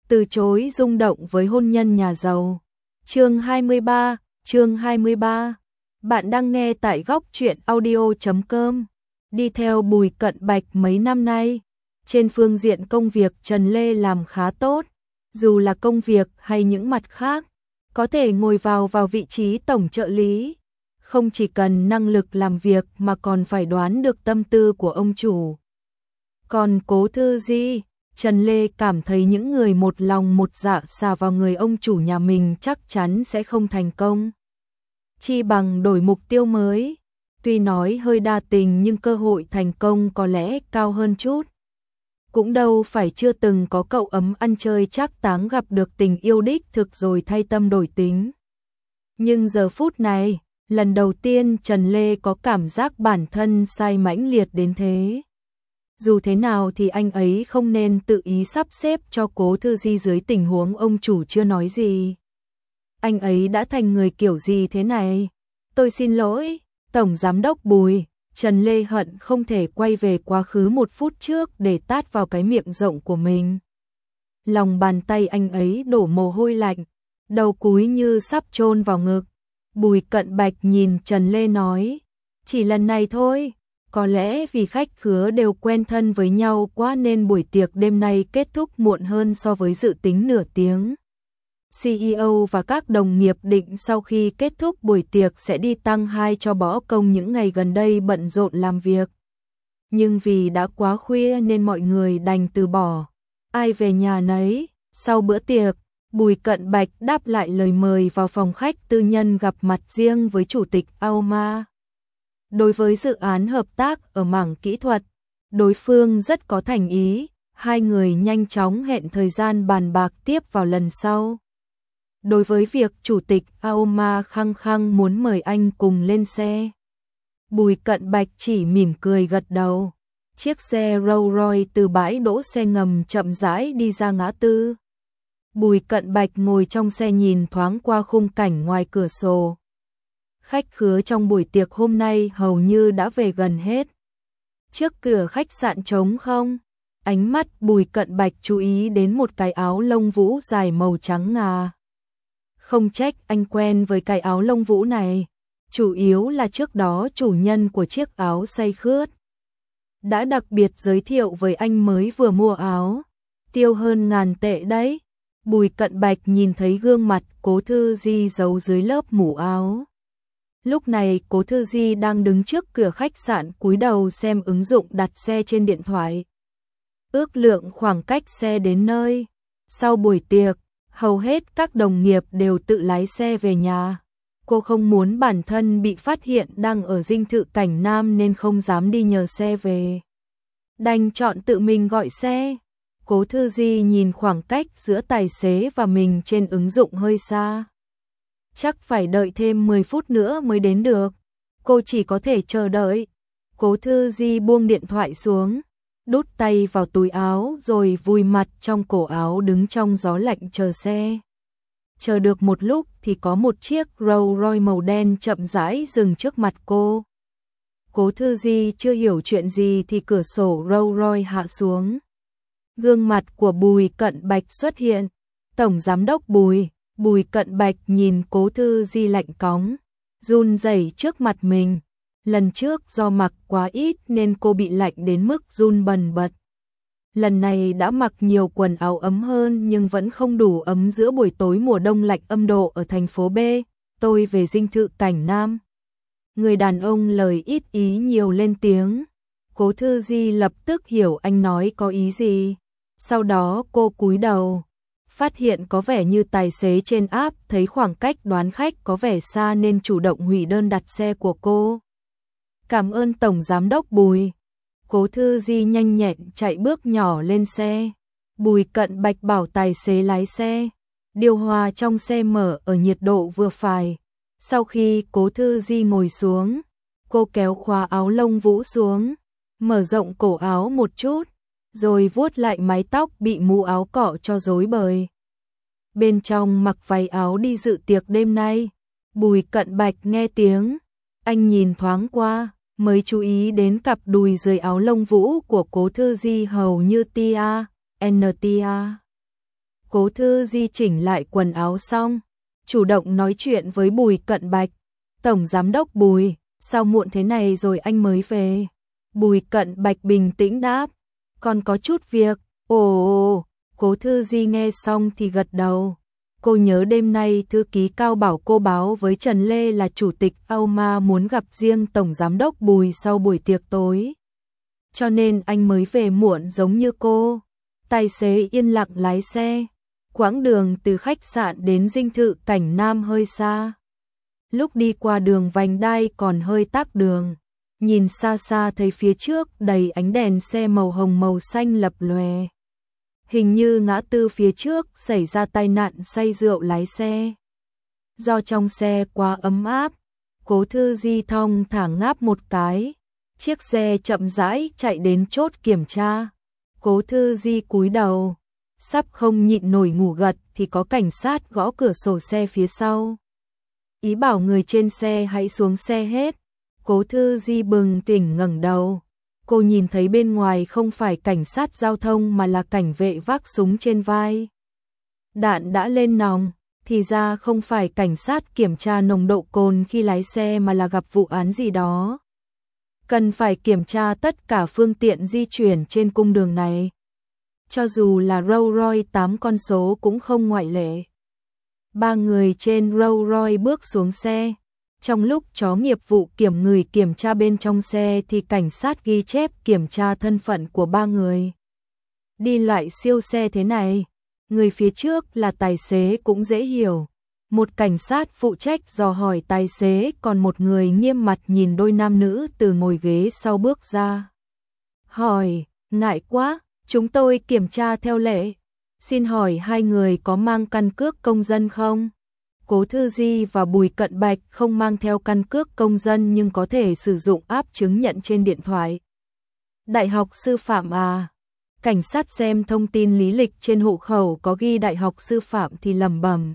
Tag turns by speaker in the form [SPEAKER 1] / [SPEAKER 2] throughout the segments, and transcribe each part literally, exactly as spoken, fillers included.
[SPEAKER 1] từ chối rung động với hôn nhân nhà giàu. Chương hai mươi ba, chương hai mươi ba. Bạn đang nghe tại góc truyện audio chấm com. Đi theo Bùi Cận Bạch mấy năm nay, trên phương diện công việc Trần Lê làm khá tốt, dù là công việc hay những mặt khác, có thể ngồi vào vào vị trí tổng trợ lý, không chỉ cần năng lực làm việc mà còn phải đoán được tâm tư của ông chủ. Còn Cố Thư Di, Trần Lê cảm thấy những người một lòng một dạ xả vào người ông chủ nhà mình chắc chắn sẽ không thành công. Chi bằng đổi mục tiêu mới, tuy nói hơi đa tình nhưng cơ hội thành công có lẽ cao hơn chút. Cũng đâu phải chưa từng có cậu ấm ăn chơi trác táng gặp được tình yêu đích thực rồi thay tâm đổi tính. Nhưng giờ phút này, lần đầu tiên Trần Lê có cảm giác bản thân sai mãnh liệt đến thế. Dù thế nào thì anh ấy không nên tự ý sắp xếp cho Cố Thư Di dưới tình huống ông chủ chưa nói gì. Anh ấy đã thành người kiểu gì thế này? Tôi xin lỗi, Tổng Giám đốc Bùi. Trần Lê hận không thể quay về quá khứ một phút trước để tát vào cái miệng rộng của mình. Lòng bàn tay anh ấy đổ mồ hôi lạnh, đầu cúi như sắp chôn vào ngực. Bùi Cận Bạch nhìn Trần Lê nói, chỉ lần này thôi, có lẽ vì khách khứa đều quen thân với nhau quá nên buổi tiệc đêm nay kết thúc muộn hơn so với dự tính nửa tiếng. xê e ô và các đồng nghiệp định sau khi kết thúc buổi tiệc sẽ đi tăng hai cho bỏ công những ngày gần đây bận rộn làm việc. Nhưng vì đã quá khuya nên mọi người đành từ bỏ. Ai về nhà nấy, sau bữa tiệc, Bùi Cận Bạch đáp lại lời mời vào phòng khách tư nhân gặp mặt riêng với Chủ tịch a o em a. Đối với dự án hợp tác ở mảng kỹ thuật, đối phương rất có thành ý, hai người nhanh chóng hẹn thời gian bàn bạc tiếp vào lần sau. Đối với việc Chủ tịch a o em a khăng khăng muốn mời anh cùng lên xe, Bùi Cận Bạch chỉ mỉm cười gật đầu. Chiếc xe Rolls Royce từ bãi đỗ xe ngầm chậm rãi đi ra ngã tư. Bùi Cận Bạch ngồi trong xe nhìn thoáng qua khung cảnh ngoài cửa sổ. Khách khứa trong buổi tiệc hôm nay hầu như đã về gần hết. Trước cửa khách sạn trống không, ánh mắt Bùi Cận Bạch chú ý đến một cái áo lông vũ dài màu trắng ngà. Không trách anh quen với cái áo lông vũ này, chủ yếu là trước đó chủ nhân của chiếc áo say khướt đã đặc biệt giới thiệu với anh mới vừa mua áo, tiêu hơn ngàn tệ đấy. Bùi Cận Bạch nhìn thấy gương mặt Cố Thư Di giấu dưới lớp mũ áo. Lúc này Cố Thư Di đang đứng trước cửa khách sạn cúi đầu xem ứng dụng đặt xe trên điện thoại. Ước lượng khoảng cách xe đến nơi. Sau buổi tiệc, hầu hết các đồng nghiệp đều tự lái xe về nhà. Cô không muốn bản thân bị phát hiện đang ở dinh thự Cảnh Nam nên không dám đi nhờ xe về. Đành chọn tự mình gọi xe. Cố Thư Di nhìn khoảng cách giữa tài xế và mình trên ứng dụng hơi xa. Chắc phải đợi thêm mười phút nữa mới đến được. Cô chỉ có thể chờ đợi. Cố Thư Di buông điện thoại xuống, đút tay vào túi áo rồi vùi mặt trong cổ áo đứng trong gió lạnh chờ xe. Chờ được một lúc thì có một chiếc Rolls Royce màu đen chậm rãi dừng trước mặt cô. Cố Thư Di chưa hiểu chuyện gì thì cửa sổ Rolls Royce hạ xuống. Gương mặt của Bùi Cận Bạch xuất hiện. Tổng Giám đốc Bùi. Bùi Cận Bạch nhìn Cố Thư Di lạnh cóng, run rẩy trước mặt mình. Lần trước do mặc quá ít nên cô bị lạnh đến mức run bần bật. Lần này đã mặc nhiều quần áo ấm hơn nhưng vẫn không đủ ấm giữa buổi tối mùa đông lạnh âm độ ở thành phố B. Tôi về dinh thự Cảnh Nam. Người đàn ông lời ít ý nhiều lên tiếng. Cố Thư Di lập tức hiểu anh nói có ý gì. Sau đó cô cúi đầu, phát hiện có vẻ như tài xế trên app thấy khoảng cách đoán khách có vẻ xa nên chủ động hủy đơn đặt xe của cô. Cảm ơn Tổng Giám đốc Bùi. Cố Thư Di nhanh nhẹn chạy bước nhỏ lên xe. Bùi Cận Bạch bảo tài xế lái xe. Điều hòa trong xe mở ở nhiệt độ vừa phải. Sau khi Cố Thư Di ngồi xuống, cô kéo khóa áo lông vũ xuống, mở rộng cổ áo một chút, rồi vuốt lại mái tóc bị mũ áo cọ cho rối bời. Bên trong mặc váy áo đi dự tiệc đêm nay. Bùi Cận Bạch nghe tiếng, anh nhìn thoáng qua, mới chú ý đến cặp đùi dưới áo lông vũ của Cố Thư Di hầu như tia, en tê a. Cố Thư Di chỉnh lại quần áo xong, chủ động nói chuyện với Bùi Cận Bạch. Tổng giám đốc Bùi, sao muộn thế này rồi anh mới về? Bùi Cận Bạch bình tĩnh đáp, còn có chút việc. Ồ, Cố Thư Di nghe xong thì gật đầu. Cô nhớ đêm nay thư ký Cao bảo cô báo với Trần Lê là chủ tịch Âu Ma muốn gặp riêng tổng giám đốc Bùi sau buổi tiệc tối. Cho nên anh mới về muộn giống như cô. Tài xế yên lặng lái xe. Quãng đường từ khách sạn đến dinh thự Cảnh Nam hơi xa. Lúc đi qua đường vành đai còn hơi tắc đường. Nhìn xa xa thấy phía trước đầy ánh đèn xe màu hồng màu xanh lập lòe. Hình như ngã tư phía trước xảy ra tai nạn say rượu lái xe. Do trong xe quá ấm áp, Cố Thư Di thong thả ngáp một cái. Chiếc xe chậm rãi chạy đến chốt kiểm tra. Cố Thư Di cúi đầu, sắp không nhịn nổi ngủ gật thì có cảnh sát gõ cửa sổ xe phía sau. Ý bảo người trên xe hãy xuống xe hết. Cố Thư Di bừng tỉnh ngẩng đầu. Cô nhìn thấy bên ngoài không phải cảnh sát giao thông mà là cảnh vệ vác súng trên vai. Đạn đã lên nòng, thì ra không phải cảnh sát kiểm tra nồng độ cồn khi lái xe mà là gặp vụ án gì đó. Cần phải kiểm tra tất cả phương tiện di chuyển trên cung đường này. Cho dù là Rolls Royce tám con số cũng không ngoại lệ. Ba người trên Rolls Royce bước xuống xe. Trong lúc chó nghiệp vụ kiểm người kiểm tra bên trong xe thì cảnh sát ghi chép kiểm tra thân phận của ba người. Đi loại siêu xe thế này, người phía trước là tài xế cũng dễ hiểu. Một cảnh sát phụ trách dò hỏi tài xế, còn một người nghiêm mặt nhìn đôi nam nữ từ ngồi ghế sau bước ra. Hỏi, ngại quá, chúng tôi kiểm tra theo lệ. Xin hỏi hai người có mang căn cước công dân không? Cố Thư Di và Bùi Cận Bạch không mang theo căn cước công dân nhưng có thể sử dụng app chứng nhận trên điện thoại. Đại học sư phạm à? Cảnh sát xem thông tin lý lịch trên hộ khẩu có ghi đại học sư phạm thì lẩm bẩm.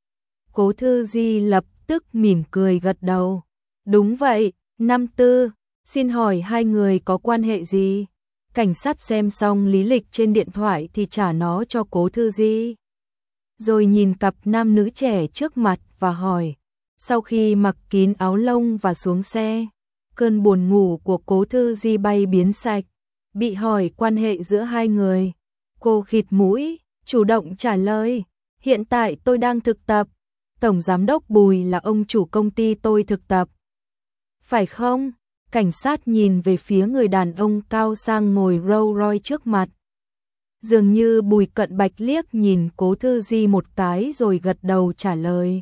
[SPEAKER 1] Cố Thư Di lập tức mỉm cười gật đầu. Đúng vậy, năm tư, xin hỏi hai người có quan hệ gì? Cảnh sát xem xong lý lịch trên điện thoại thì trả nó cho Cố Thư Di. Rồi nhìn cặp nam nữ trẻ trước mặt và hỏi. Sau khi mặc kín áo lông và xuống xe, cơn buồn ngủ của Cố Thư Di bay biến sạch. Bị hỏi quan hệ giữa hai người, cô khịt mũi, chủ động trả lời. Hiện tại tôi đang thực tập. Tổng giám đốc Bùi là ông chủ công ty tôi thực tập. Phải không? Cảnh sát nhìn về phía người đàn ông cao sang ngồi Rolls Royce trước mặt. Dường như Bùi Cận Bạch liếc nhìn Cố Thư Di một cái rồi gật đầu trả lời.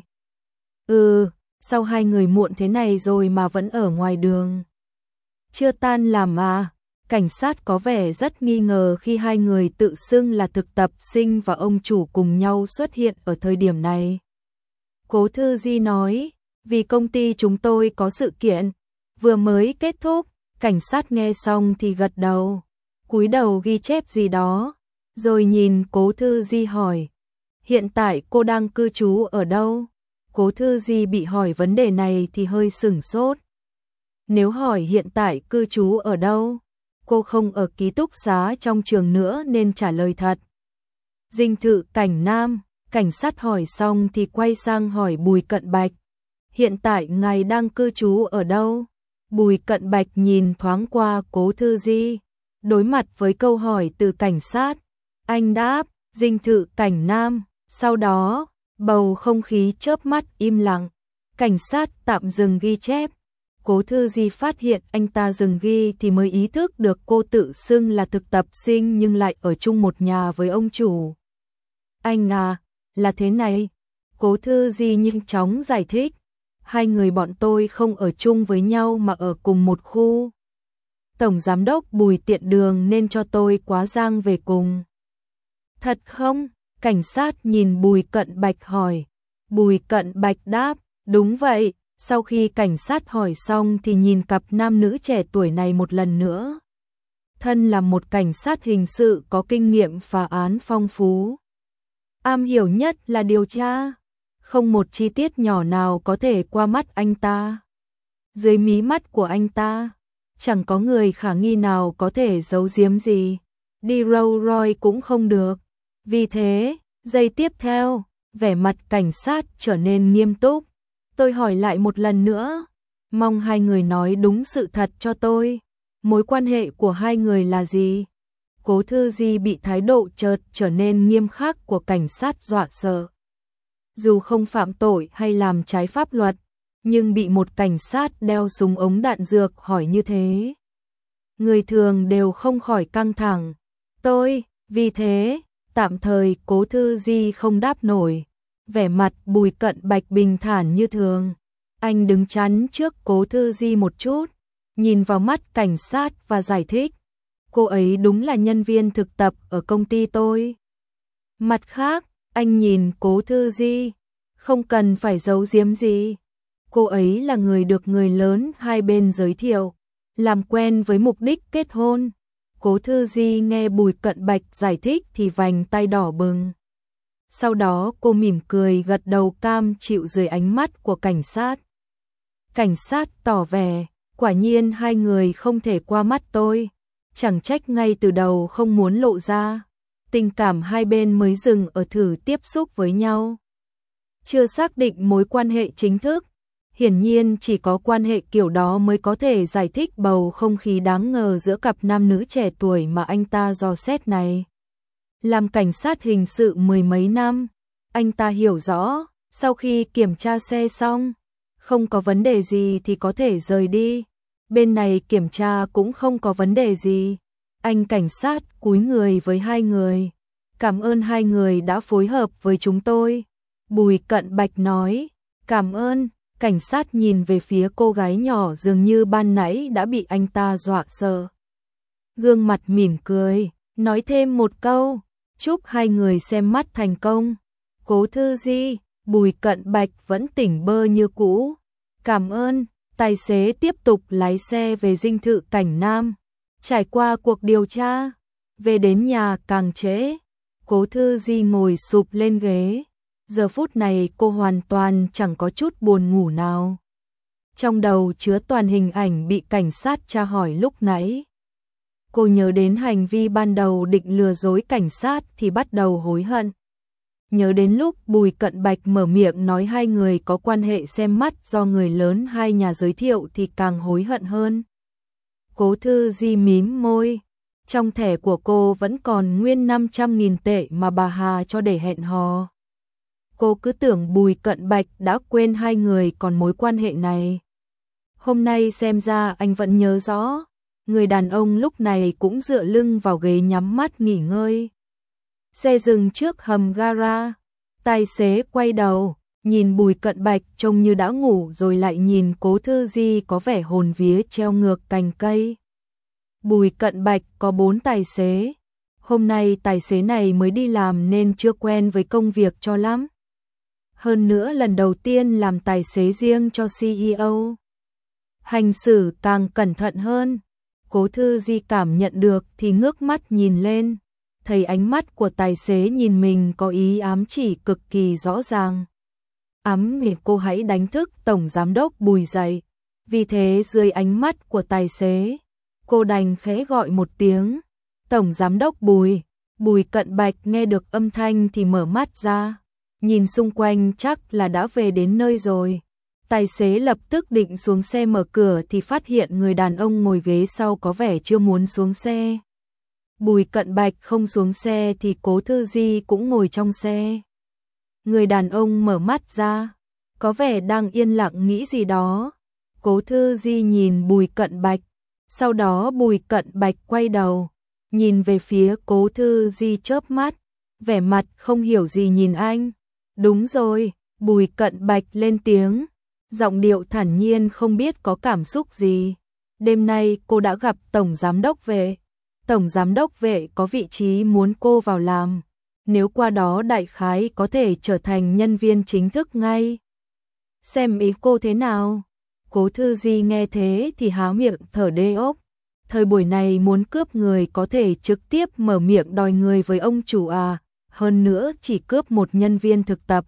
[SPEAKER 1] Ừ, sao hai người muộn thế này rồi mà vẫn ở ngoài đường? Chưa tan làm à? Cảnh sát có vẻ rất nghi ngờ khi hai người tự xưng là thực tập sinh và ông chủ cùng nhau xuất hiện ở thời điểm này. Cố Thư Di nói, vì công ty chúng tôi có sự kiện, vừa mới kết thúc. Cảnh sát nghe xong thì gật đầu, cúi đầu ghi chép gì đó, rồi nhìn Cố Thư Di hỏi, hiện tại cô đang cư trú ở đâu? Cố Thư Di bị hỏi vấn đề này thì hơi sửng sốt. Nếu hỏi hiện tại cư trú ở đâu, cô không ở ký túc xá trong trường nữa nên trả lời thật. Dinh thự Cảnh Nam. Cảnh sát hỏi xong thì quay sang hỏi Bùi Cận Bạch. Hiện tại ngài đang cư trú ở đâu? Bùi Cận Bạch nhìn thoáng qua Cố Thư Di. Đối mặt với câu hỏi từ cảnh sát, anh đáp, dinh thự Cảnh Nam. Sau đó, bầu không khí chớp mắt im lặng. Cảnh sát tạm dừng ghi chép. Cố Thư Di phát hiện anh ta dừng ghi thì mới ý thức được cô tự xưng là thực tập sinh nhưng lại ở chung một nhà với ông chủ. Anh à, là thế này. Cố Thư Di nhanh chóng giải thích. Hai người bọn tôi không ở chung với nhau mà ở cùng một khu. Tổng giám đốc Bùi tiện đường nên cho tôi quá giang về cùng. Thật không? Cảnh sát nhìn Bùi Cận Bạch hỏi. Bùi Cận Bạch đáp, đúng vậy. Sau khi cảnh sát hỏi xong thì nhìn cặp nam nữ trẻ tuổi này một lần nữa. Thân là một cảnh sát hình sự có kinh nghiệm phá án phong phú. Am hiểu nhất là điều tra. Không một chi tiết nhỏ nào có thể qua mắt anh ta. Dưới mí mắt của anh ta, chẳng có người khả nghi nào có thể giấu giếm gì. Đi Rolls Royce cũng không được. Vì thế, Giây tiếp theo, vẻ mặt cảnh sát trở nên nghiêm túc. Tôi hỏi lại một lần nữa, mong hai người nói đúng sự thật cho tôi. Mối quan hệ của hai người là gì? Cố Thư Di bị thái độ chợt trở nên nghiêm khắc của cảnh sát dọa sợ. Dù không phạm tội hay làm trái pháp luật, nhưng bị một cảnh sát đeo súng ống đạn dược hỏi như thế, người thường đều không khỏi căng thẳng. Tôi, vì thế, tạm thời Cố Thư Di không đáp nổi. Vẻ mặt Bùi Cận Bạch bình thản như thường. Anh đứng chắn trước Cố Thư Di một chút, nhìn vào mắt cảnh sát và giải thích. Cô ấy đúng là nhân viên thực tập ở công ty tôi. Mặt khác, anh nhìn Cố Thư Di, không cần phải giấu giếm gì. Cô ấy là người được người lớn hai bên giới thiệu, làm quen với mục đích kết hôn. Cố Thư Di nghe Bùi Cận Bạch giải thích thì vành tay đỏ bừng. Sau đó cô mỉm cười gật đầu cam chịu dưới ánh mắt của cảnh sát. Cảnh sát tỏ vẻ, quả nhiên hai người không thể qua mắt tôi. Chẳng trách ngay từ đầu không muốn lộ ra. Tình cảm hai bên mới dừng ở thử tiếp xúc với nhau. Chưa xác định mối quan hệ chính thức. Hiển nhiên chỉ có quan hệ kiểu đó mới có thể giải thích bầu không khí đáng ngờ giữa cặp nam nữ trẻ tuổi mà anh ta dò xét này. Làm cảnh sát hình sự mười mấy năm, anh ta hiểu rõ, sau khi kiểm tra xe xong, không có vấn đề gì thì có thể rời đi. Bên này kiểm tra cũng không có vấn đề gì. Anh cảnh sát cúi người với hai người. Cảm ơn hai người đã phối hợp với chúng tôi. Bùi Cận Bạch nói, cảm ơn. Cảnh sát nhìn về phía cô gái nhỏ dường như ban nãy đã bị anh ta dọa sợ. Gương mặt mỉm cười, nói thêm một câu, chúc hai người xem mắt thành công. Cố Thư Di, Bùi Cận Bạch vẫn tỉnh bơ như cũ. Cảm ơn. Tài xế tiếp tục lái xe về dinh thự Cảnh Nam. Trải qua cuộc điều tra, về đến nhà càng trễ. Cố Thư Di ngồi sụp lên ghế. Giờ phút này cô hoàn toàn chẳng có chút buồn ngủ nào. Trong đầu chứa toàn hình ảnh bị cảnh sát tra hỏi lúc nãy. Cô nhớ đến hành vi ban đầu định lừa dối cảnh sát thì bắt đầu hối hận. Nhớ đến lúc Bùi Cận Bạch mở miệng nói hai người có quan hệ xem mắt do người lớn hai nhà giới thiệu thì càng hối hận hơn. Cố Thư Di mím môi. Trong thẻ của cô vẫn còn nguyên năm trăm nghìn tệ mà bà Hà cho để hẹn hò. Cô cứ tưởng Bùi Cận Bạch đã quên hai người còn mối quan hệ này. Hôm nay xem ra anh vẫn nhớ rõ. Người đàn ông lúc này cũng dựa lưng vào ghế nhắm mắt nghỉ ngơi. Xe dừng trước hầm gara. Tài xế quay đầu, nhìn Bùi Cận Bạch trông như đã ngủ rồi lại nhìn Cố Thư Di có vẻ hồn vía treo ngược cành cây. Bùi Cận Bạch có bốn tài xế. Hôm nay tài xế này mới đi làm nên chưa quen với công việc cho lắm. Hơn nữa lần đầu tiên làm tài xế riêng cho xê e ô. Hành xử càng cẩn thận hơn. Cố Thư Di cảm nhận được thì ngước mắt nhìn lên. Thấy ánh mắt của tài xế nhìn mình có ý ám chỉ cực kỳ rõ ràng. Ám để cô hãy đánh thức Tổng Giám đốc Bùi dậy. Vì thế dưới ánh mắt của tài xế, cô đành khẽ gọi một tiếng. Tổng Giám đốc Bùi. Bùi Cận Bạch nghe được âm thanh thì mở mắt ra. Nhìn xung quanh chắc là đã về đến nơi rồi. Tài xế lập tức định xuống xe mở cửa thì phát hiện người đàn ông ngồi ghế sau có vẻ chưa muốn xuống xe. Bùi Cận Bạch không xuống xe thì Cố Thư Di cũng ngồi trong xe. Người đàn ông mở mắt ra, có vẻ đang yên lặng nghĩ gì đó. Cố Thư Di nhìn Bùi Cận Bạch, sau đó Bùi Cận Bạch quay đầu, nhìn về phía Cố Thư Di chớp mắt, vẻ mặt không hiểu gì nhìn anh. Đúng rồi, Bùi Cận Bạch lên tiếng, giọng điệu thản nhiên không biết có cảm xúc gì. Đêm nay cô đã gặp Tổng Giám đốc Vệ. Tổng Giám đốc Vệ có vị trí muốn cô vào làm. Nếu qua đó đại khái có thể trở thành nhân viên chính thức ngay. Xem ý cô thế nào? Cố Thư Di nghe thế thì há miệng thở đê ốc. Thời buổi này muốn cướp người có thể trực tiếp mở miệng đòi người với ông chủ à, hơn nữa chỉ cướp một nhân viên thực tập.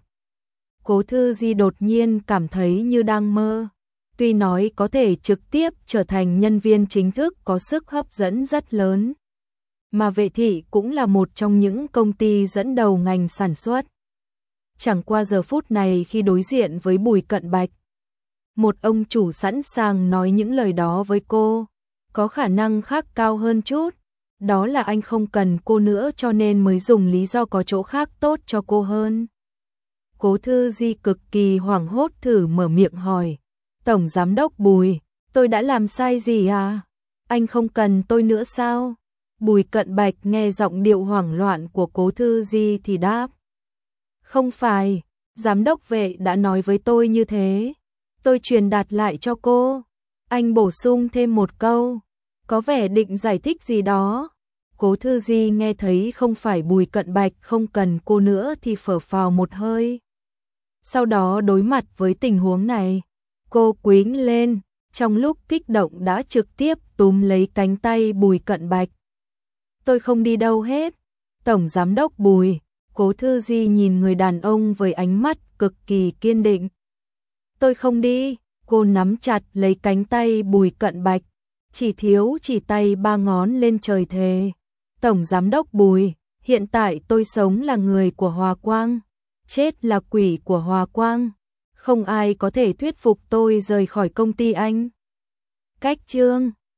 [SPEAKER 1] Cố Thư Di đột nhiên cảm thấy như đang mơ. Tuy nói có thể trực tiếp trở thành nhân viên chính thức có sức hấp dẫn rất lớn. mà Vệ thị cũng là một trong những công ty dẫn đầu ngành sản xuất. Chẳng qua giờ phút này khi đối diện với Bùi Cận Bạch, một ông chủ sẵn sàng nói những lời đó với cô, có khả năng khác cao hơn chút, đó là anh không cần cô nữa cho nên mới dùng lý do có chỗ khác tốt cho cô hơn. Cố Thư Di cực kỳ hoảng hốt thử mở miệng hỏi, Tổng Giám đốc Bùi, tôi đã làm sai gì à? Anh không cần tôi nữa sao? Bùi Cận Bạch nghe giọng điệu hoảng loạn của Cố Thư Di thì đáp, không phải, Giám đốc Vệ đã nói với tôi như thế, tôi truyền đạt lại cho cô. Anh bổ sung thêm một câu, có vẻ định giải thích gì đó. Cố Thư Di nghe thấy không phải Bùi Cận Bạch không cần cô nữa thì phở phào một hơi. Sau đó đối mặt với tình huống này, cô quĩnh lên, trong lúc kích động đã trực tiếp túm lấy cánh tay Bùi Cận Bạch. Tôi không đi đâu hết, Tổng Giám đốc Bùi. Cố Thư Di nhìn người đàn ông với ánh mắt cực kỳ kiên định. Tôi không đi, cô nắm chặt lấy cánh tay Bùi Cận Bạch, chỉ thiếu chỉ tay ba ngón lên trời thề. Tổng Giám đốc Bùi, hiện tại tôi sống là người của Hòa Quang, chết là quỷ của Hòa Quang, không ai có thể thuyết phục tôi rời khỏi công ty anh. Cách chương